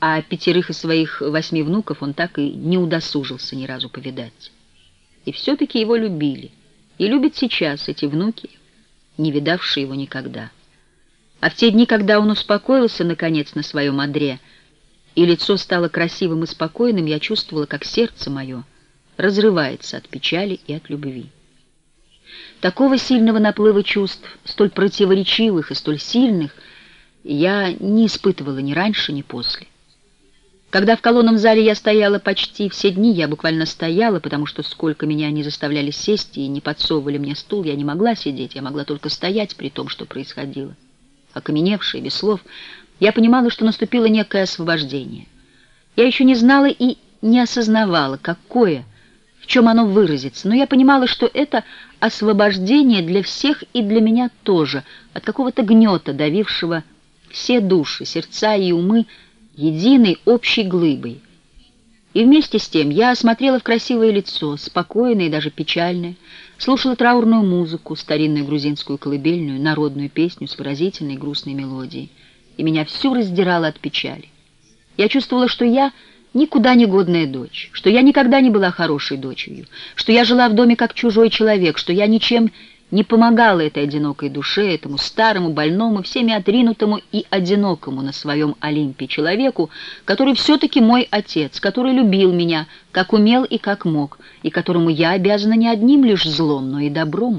а 5 из своих 8 внуков он так и не удосужился ни разу повидать. И все-таки его любили, и любят сейчас эти внуки, не видавшие его никогда. А в те дни, когда он успокоился, наконец, на своем одре, и лицо стало красивым и спокойным, я чувствовала, как сердце мое разрывается от печали и от любви. Такого сильного наплыва чувств, столь противоречивых и столь сильных, я не испытывала ни раньше, ни после. Когда в колонном зале я стояла почти все дни, я буквально стояла, потому что сколько меня не заставляли сесть и не подсовывали мне стул, я не могла сидеть, я могла только стоять при том, что происходило. Окаменевшая, без слов, я понимала, что наступило некое освобождение. Я еще не знала и не осознавала, какое, в чем оно выразится, но я понимала, что это освобождение для всех и для меня тоже, от какого-то гнета, давившего все души, сердца и умы единой общей глыбой. И вместе с тем я осмотрела в красивое лицо, спокойное и даже печальное, слушала траурную музыку, старинную грузинскую колыбельную, народную песню с выразительной грустной мелодией, и меня всю раздирало от печали. Я чувствовала, что я никуда не годная дочь, что я никогда не была хорошей дочерью, что я жила в доме как чужой человек, что я ничем не помогала этой одинокой душе, этому старому, больному, всеми отринутому и одинокому на своем Олимпе человеку, который все-таки мой отец, который любил меня, как умел и как мог, и которому я обязана не одним лишь злом, но и добром.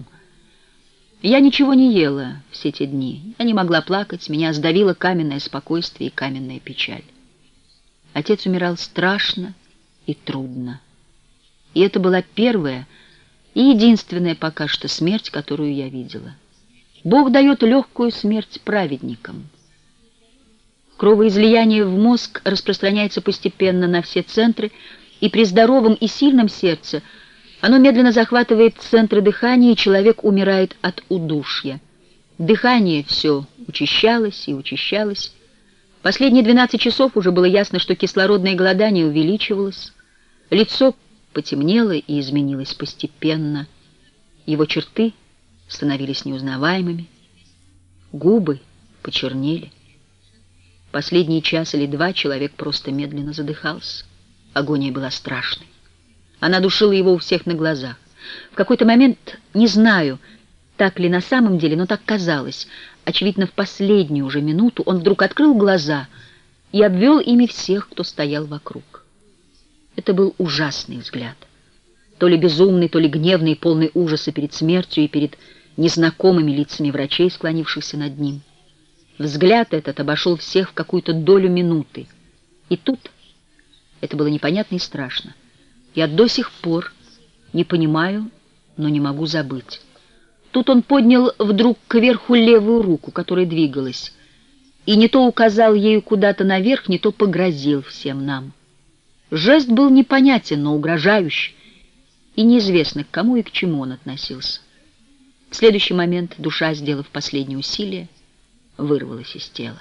Я ничего не ела все те дни, я не могла плакать, меня сдавило каменное спокойствие и каменная печаль. Отец умирал страшно и трудно, и это была первая и единственная пока что смерть, которую я видела. Бог дает легкую смерть праведникам. Кровоизлияние в мозг распространяется постепенно на все центры, и при здоровом и сильном сердце оно медленно захватывает центры дыхания, и человек умирает от удушья. Дыхание все учащалось и учащалось. Последние 12 часов уже было ясно, что кислородное голодание увеличивалось. Лицо потемнело и изменилось постепенно. Его черты становились неузнаваемыми. Губы почернели. Последние час или два человек просто медленно задыхался. Агония была страшной. Она душила его у всех на глазах. В какой-то момент, не знаю, так ли на самом деле, но так казалось, очевидно, в последнюю уже минуту он вдруг открыл глаза и обвел ими всех, кто стоял вокруг. Это был ужасный взгляд. То ли безумный, то ли гневный, полный ужаса перед смертью и перед незнакомыми лицами врачей, склонившихся над ним. Взгляд этот обошел всех в какую-то долю минуты. И тут это было непонятно и страшно. Я до сих пор не понимаю, но не могу забыть. Тут он поднял вдруг кверху левую руку, которая двигалась, и не то указал ею куда-то наверх, не то погрозил всем нам. Жест был непонятен, но угрожающий, и неизвестно, к кому и к чему он относился. В следующий момент душа, сделав последнее усилие, вырвалась из тела.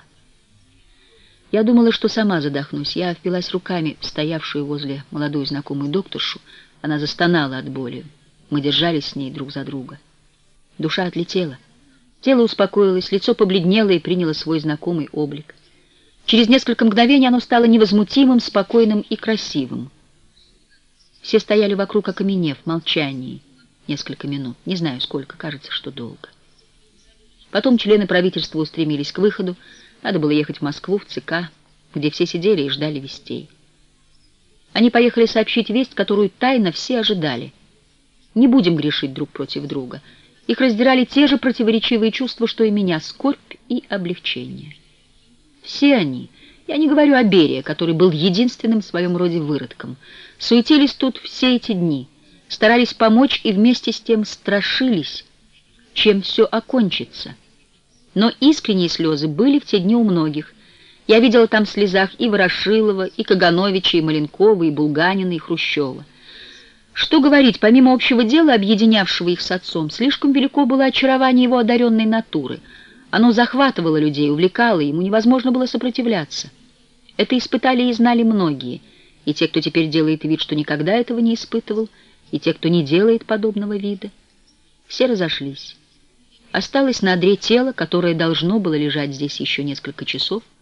Я думала, что сама задохнусь. Я впилась руками в стоявшую возле молодую знакомую докторшу. Она застонала от боли. Мы держались с ней друг за друга. Душа отлетела. Тело успокоилось, лицо побледнело и приняло свой знакомый облик. Через несколько мгновений оно стало невозмутимым, спокойным и красивым. Все стояли вокруг, окаменев, в молчании. Несколько минут, не знаю сколько, кажется, что долго. Потом члены правительства устремились к выходу. Надо было ехать в Москву, в ЦК, где все сидели и ждали вестей. Они поехали сообщить весть, которую тайно все ожидали. Не будем грешить друг против друга. Их раздирали те же противоречивые чувства, что и меня, скорбь и облегчение. Все они, я не говорю о Берии, который был единственным в своем роде выродком, суетились тут все эти дни, старались помочь и вместе с тем страшились, чем все окончится. Но искренние слезы были в те дни у многих. Я видела там в слезах и Ворошилова, и Кагановича, и Маленкова, и Булганина, и Хрущева. Что говорить, помимо общего дела, объединявшего их с отцом, слишком велико было очарование его одаренной натуры. Оно захватывало людей, увлекало, ему невозможно было сопротивляться. Это испытали и знали многие, и те, кто теперь делает вид, что никогда этого не испытывал, и те, кто не делает подобного вида. Все разошлись. Осталось на одре тело, которое должно было лежать здесь еще несколько часов,